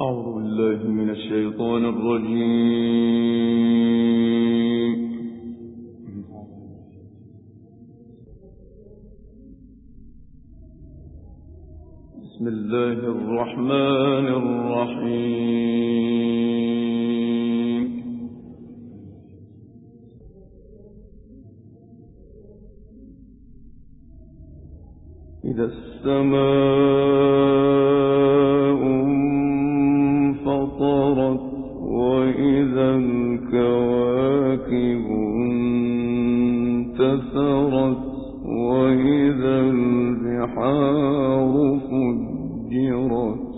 أعوذ بالله من الشيطان الرجيم. بسم الله الرحمن الرحيم. إذا السماء انفطرت وإذا الكواكب انتثرت وإذا البحار فجرت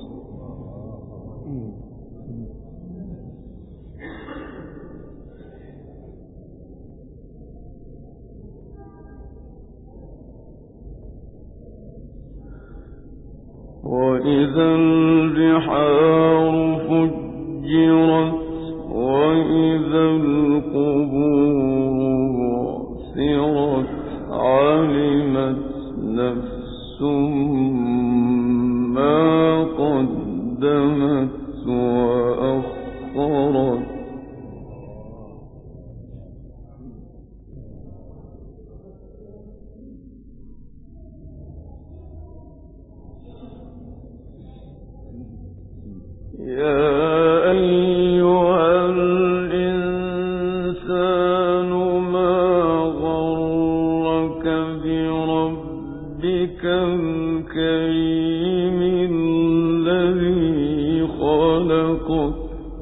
وإذا البحار فجرت وإذا القبور بعثرت علمت نفس ما قدمت وأخرت يا أيها الإنسان ما غرك بربك الكريم الذي خلقك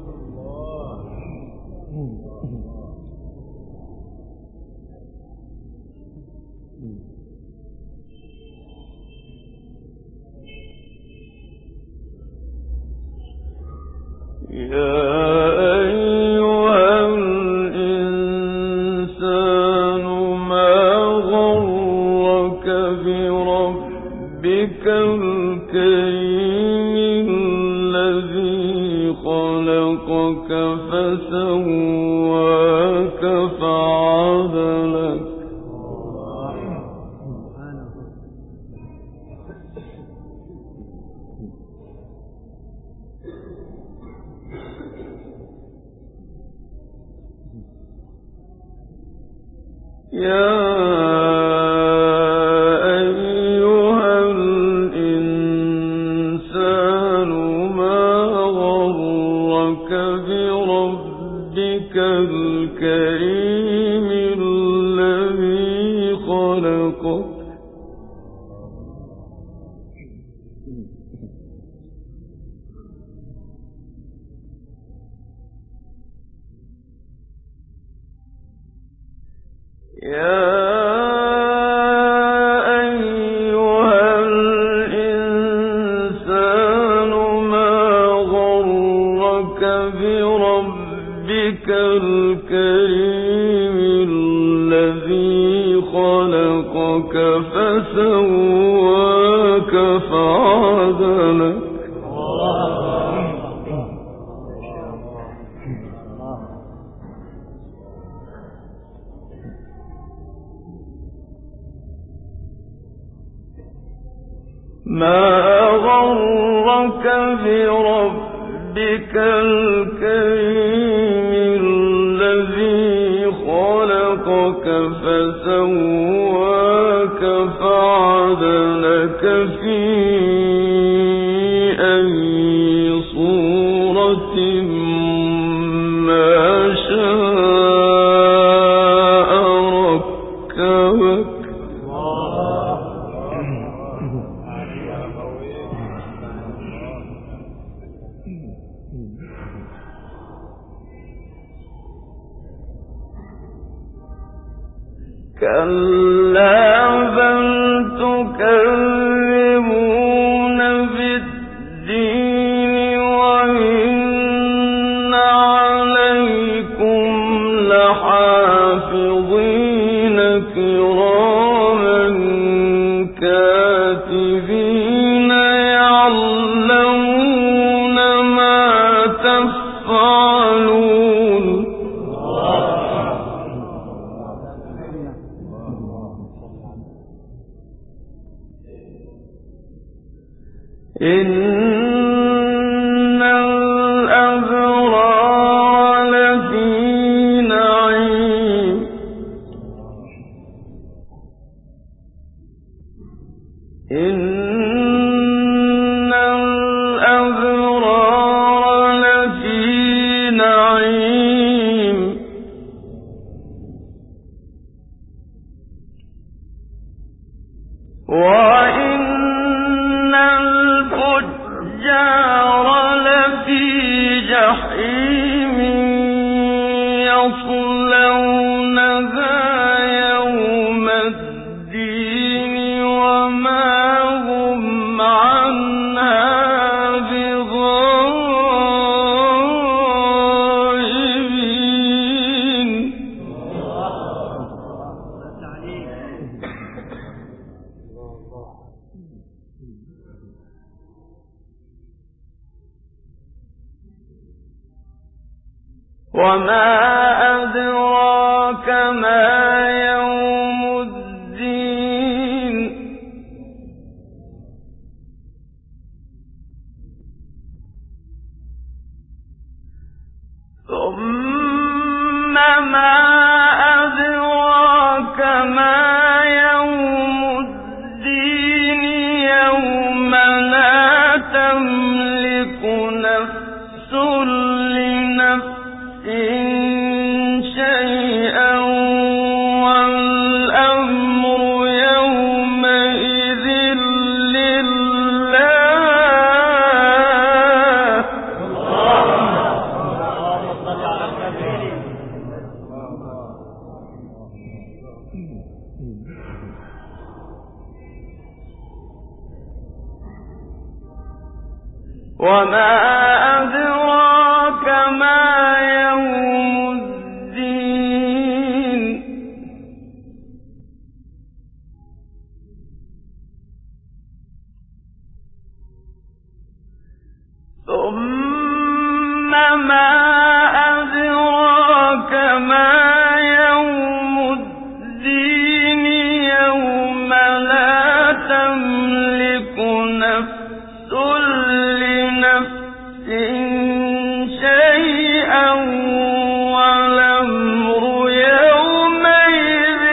الكريم الذي خلقك فسواك فعدلك بربك الكريم الذي خلقك بربك الكريم الذي خلقك فسواك فعدلك ما غرك بربك الكريم الذي خلقك فسواك فعدلك في أي صورة ما شاء ركبك كلا بل تكذبون بالدين وإن عليكم لحافظين كراما كاتبين يعلمون ما تفعلون إن جحيم يصلونها يوم الدين وما هم عنها بغائبين. وما أدراك ما يوم الدين. ثم ما أدراك ما يوم الدين. يوم لا تملك نفس لنفس شيئا والأمر يومئذ لله. وما أدراك ما يوم الدين. ثم ما أدراك ما يوم الدين. يوم لا تملك نفس لنفس شيئا والأمر يومئذ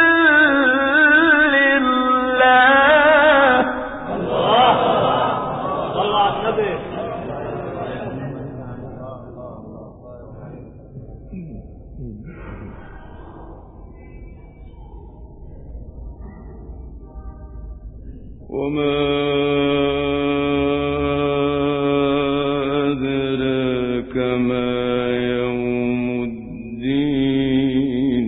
لله. الله صلى على النبي. وما أدراك ما يوم الدين.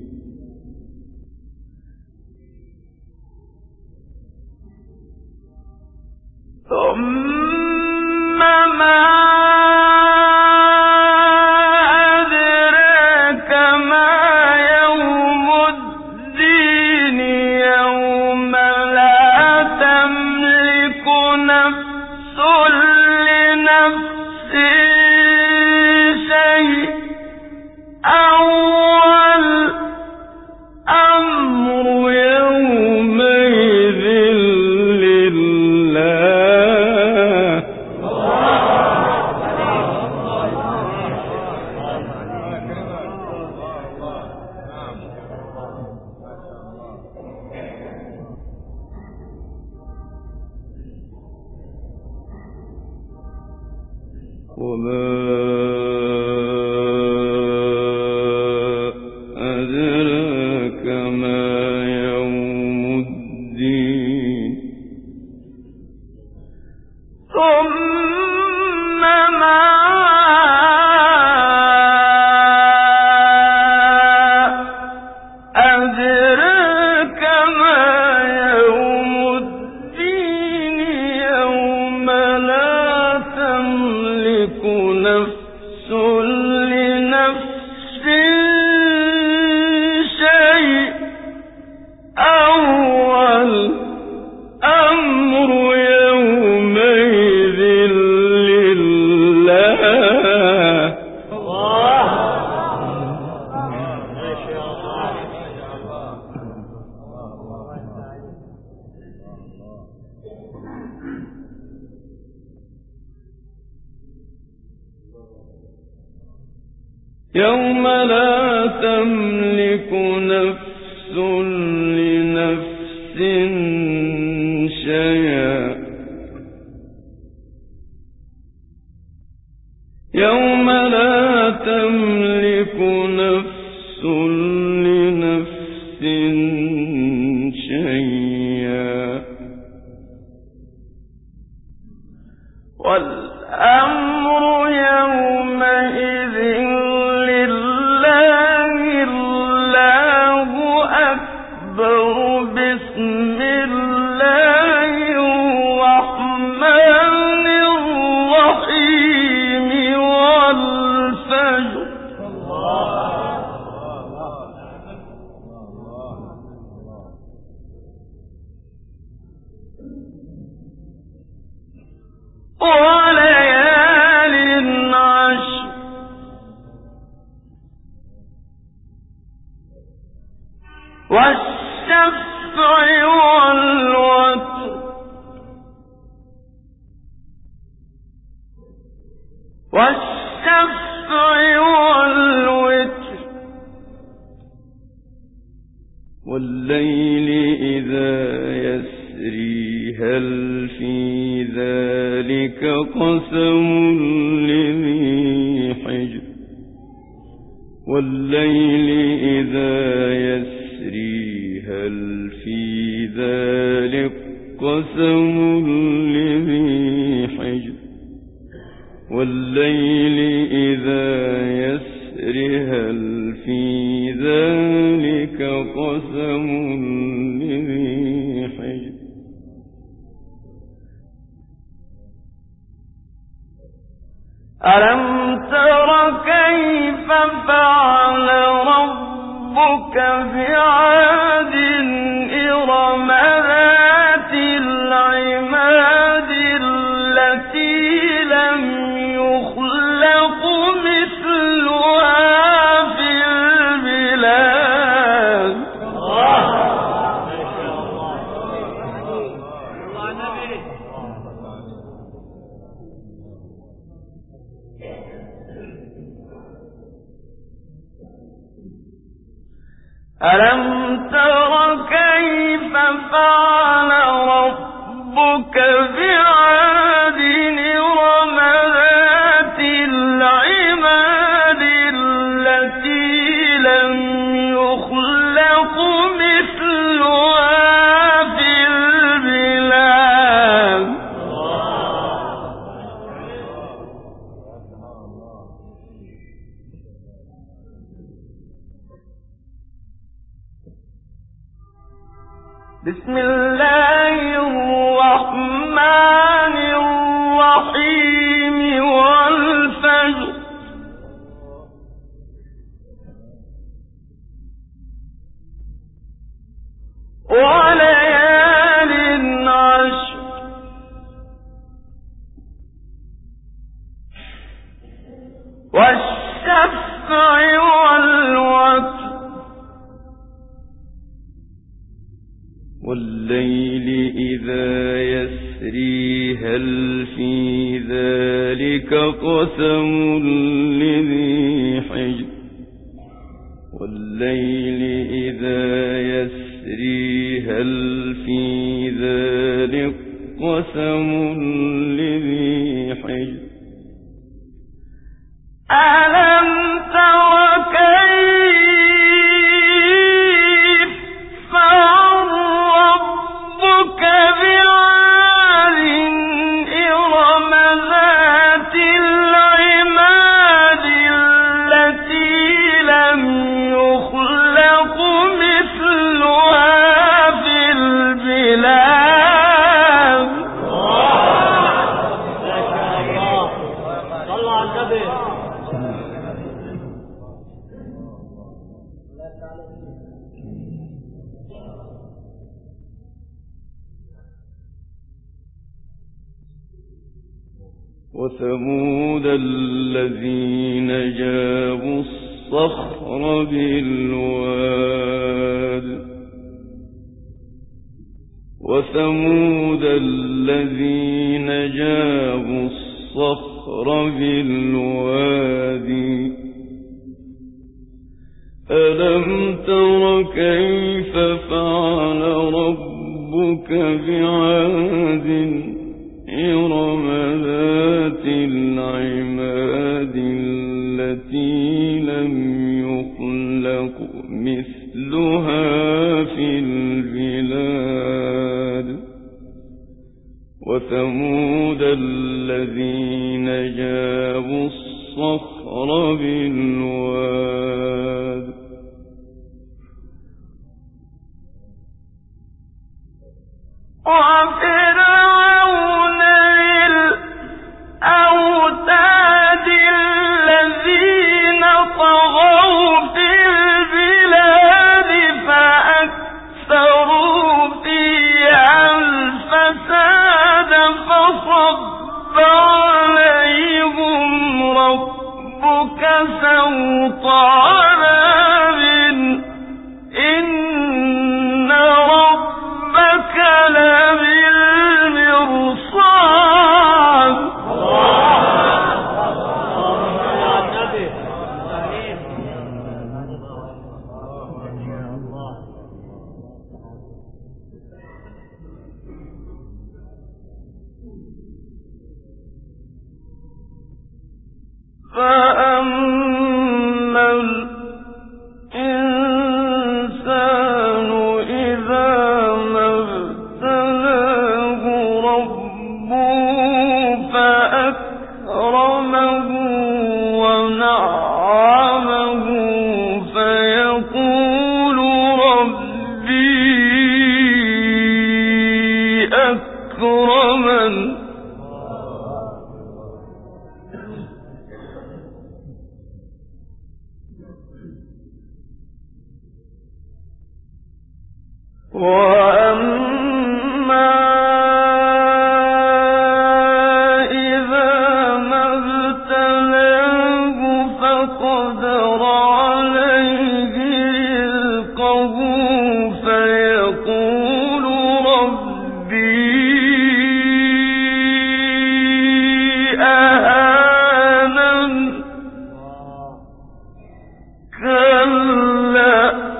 ثم ما أدراك ما يوم الدين. يوم لا تملك نفس لنفس شيئا والأمر يومئذ لله. وما أدراك ما يوم الدين. ثم ما أدراك ما يوم الدين. يوم لا تملك نفس لنفس شيئا والأمر يومئذ لله. يوم لا تملك نفس لنفس شيئا. يوم لا تملك نفس لنفس شيئا والأمر يوم والشفع والوتر والليل إذا يسري هل في ذلك قسم لذي حجر والليل إذا يسري هل في ذلك قسم لذي حجر والليل إذا يسري هل في ذلك قسم لذي حجر ألم تر كيف فعل ربك بعاد إرم ذات العماد التي لم يخلق مثلها في البلاد ألم تر كيف فعل ربك بعاد إرم ذات العماد التي لم يخلق مثلها في البلاد بسم الله الرحمن الرحيم والفجر وليال عشر والشفع والوتر والليل إذا يسري هل في ذلك قسم لذي حجر والليل إذا يسري هل في ذلك قسم لذي حجر ألم تر كيف فعل ربك بعاد إرم ذات العماد التي لم يخلق مثلها في البلاد صلى على النبي وثمود الذين جابوا الصخر بالواد وثمود الذين جابوا الصخر بالوادي ألم تر كيف فعل ربك بعاد إرم ذات العماد التي لم يخلق مثلها في البلاد وثمود الذين جابوا الصخر بالواد وفرعون الأوتاد الذين طغوا في البلاد فأكثروا فيها الفساد فصب عليهم ربك سوط عذاب إن فأما الإنسان إذا ما ابتلاه ربه فأكرمه ونعمه فيقول ربي أكرمن وأما إذا ما ابتلاه فقدر عليه رزقه فيقول ربي أهانن كلا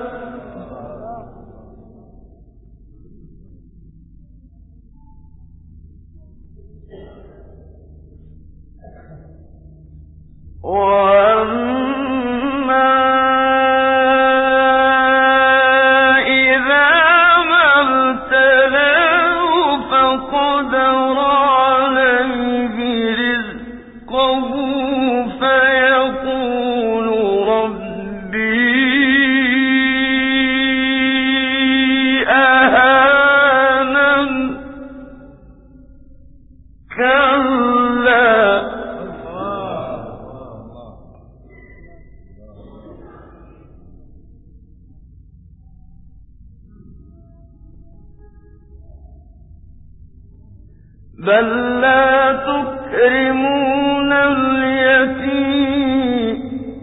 وأما إذا ما ابتلاه فقدر عليه رزقه فيقول ربي أهانن كلا بل لا تكرمون اليتيم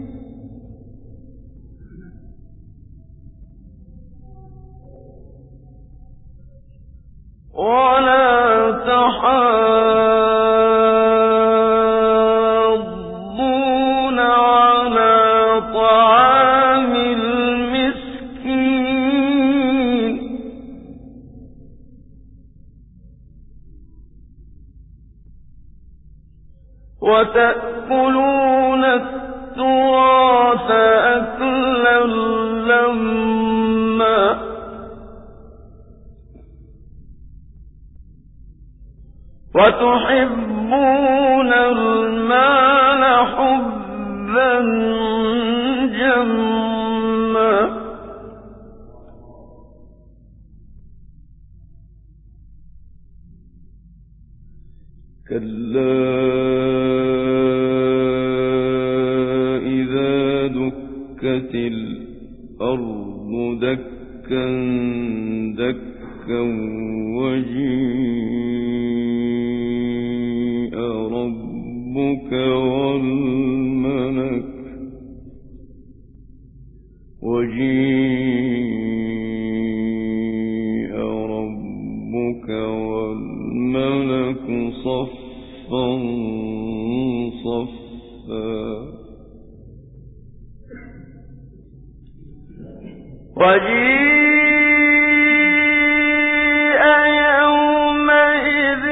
ولا تحاضون على طعام المسكين وتأكلون التراث أكلا لما وتحبون المال حبا جما كلا إذا دكت الأرض دكا دكا وجيء ربك والملك صفا صفا وجيء يومئذ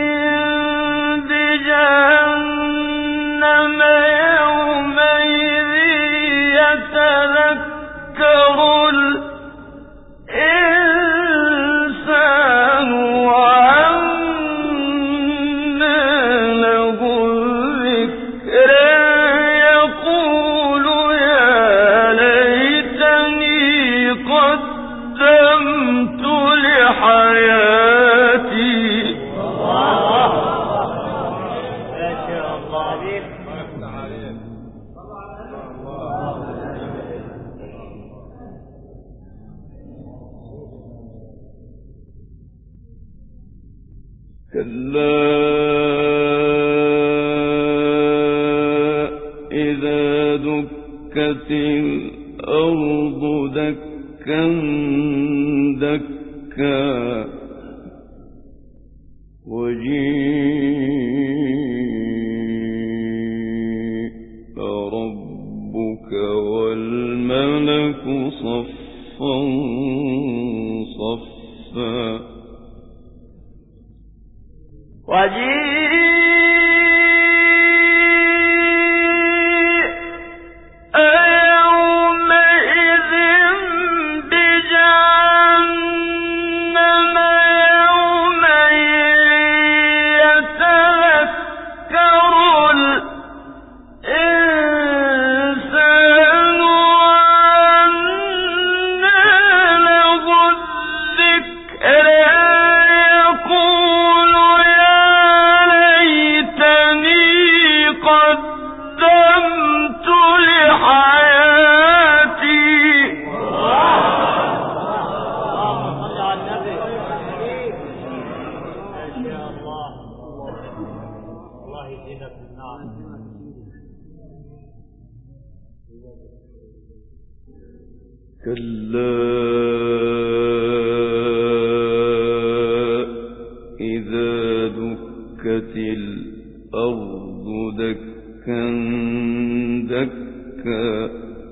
بجهنم يومئذ يتذكر الإنسان وأنى له الذكر يقول يا ليتني قدمت لحياتي كلا إذا دكت الأرض دكا دكا وجيء ربك والملك صفا صفا وجيء كلا إذا دكت الأرض دكا دكا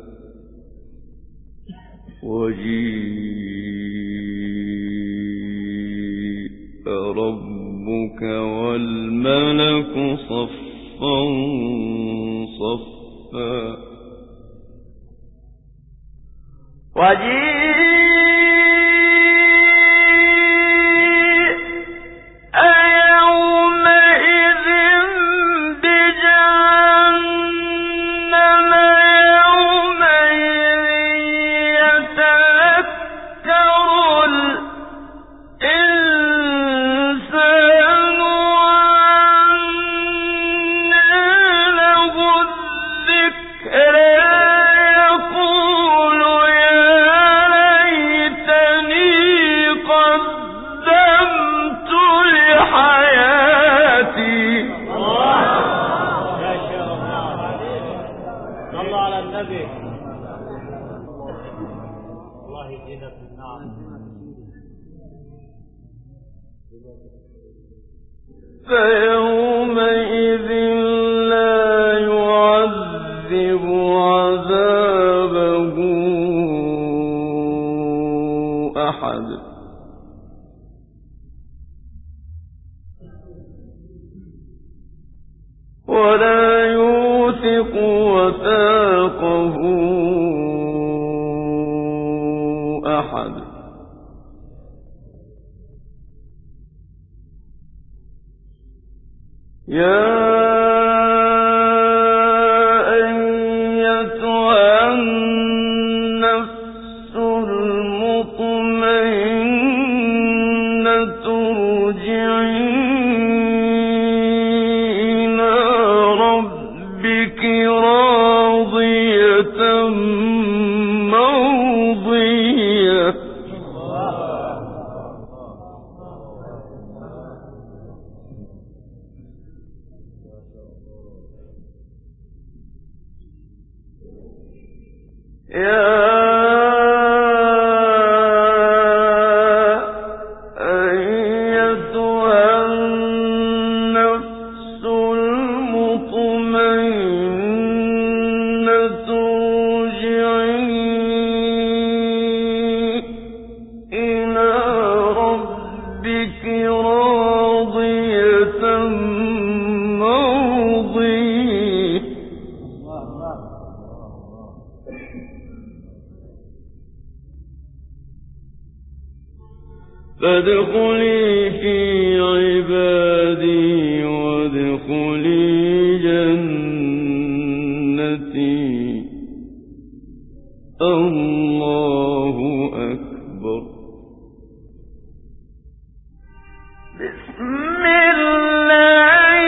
وجيء ربك والملك صفا صفا فيومئذ لا يعذب عذابه أحد ولا يوثق وثاقه أحد يا أيتها النفس المطمئنة ارجعي إلى ربك راضية مرضية يا أيتها النفس المطمئنة ارجعي إلى ربك راضية مرضية فادخلي في عبادي وادخلي جنتي الله أكبر بسم الله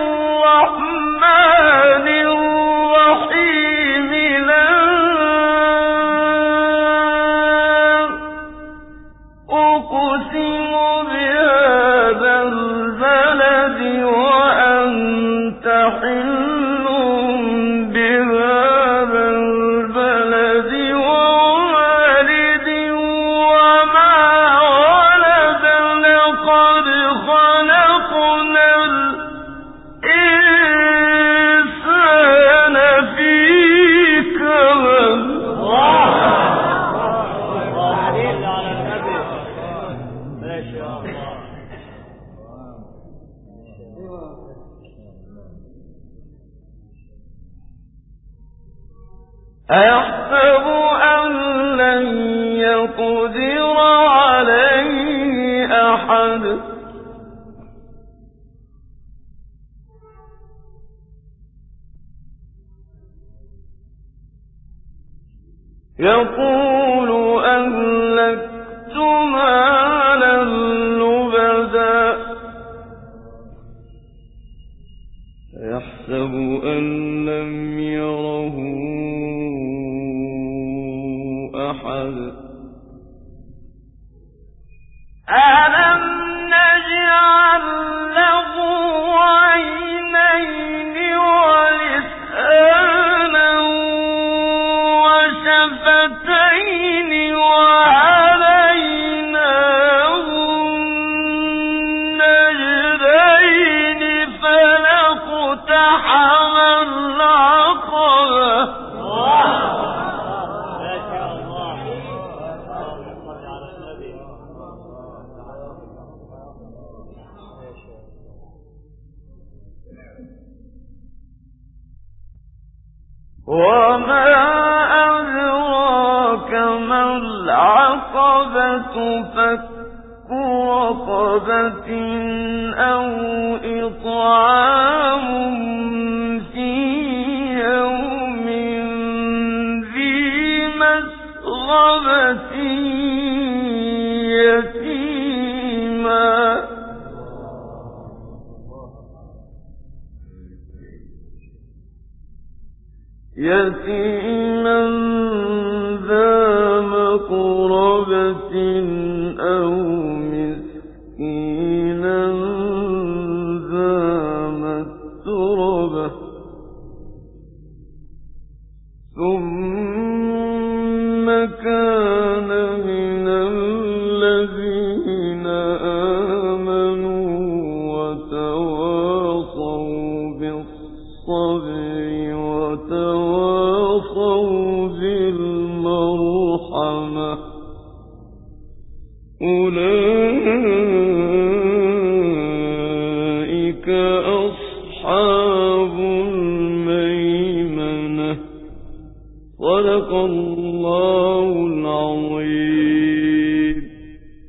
الرحمن الرحيم لا أقسم بهذا البلد وأنت حل بهذا البلد ووالد وما ولد لقد خلقنا الإنسان في كبد أيحسب أن لن يقدر عليه أحد يقول أهلكت مالا لبدا يحسب أن لم يره أحد ألم نجعل له عينين ولسانا وما أدراك ما العقبة فك رقبة أو إطعام في يوم ذي مسغبة يتيما ذا مقربة أو مسكينا ذا متربة ثم كان من الذين آمنوا وتواصوا بالصبر وتواصوا بالمرحمة أولئك أصحاب الميمنة صدق الله العظيم.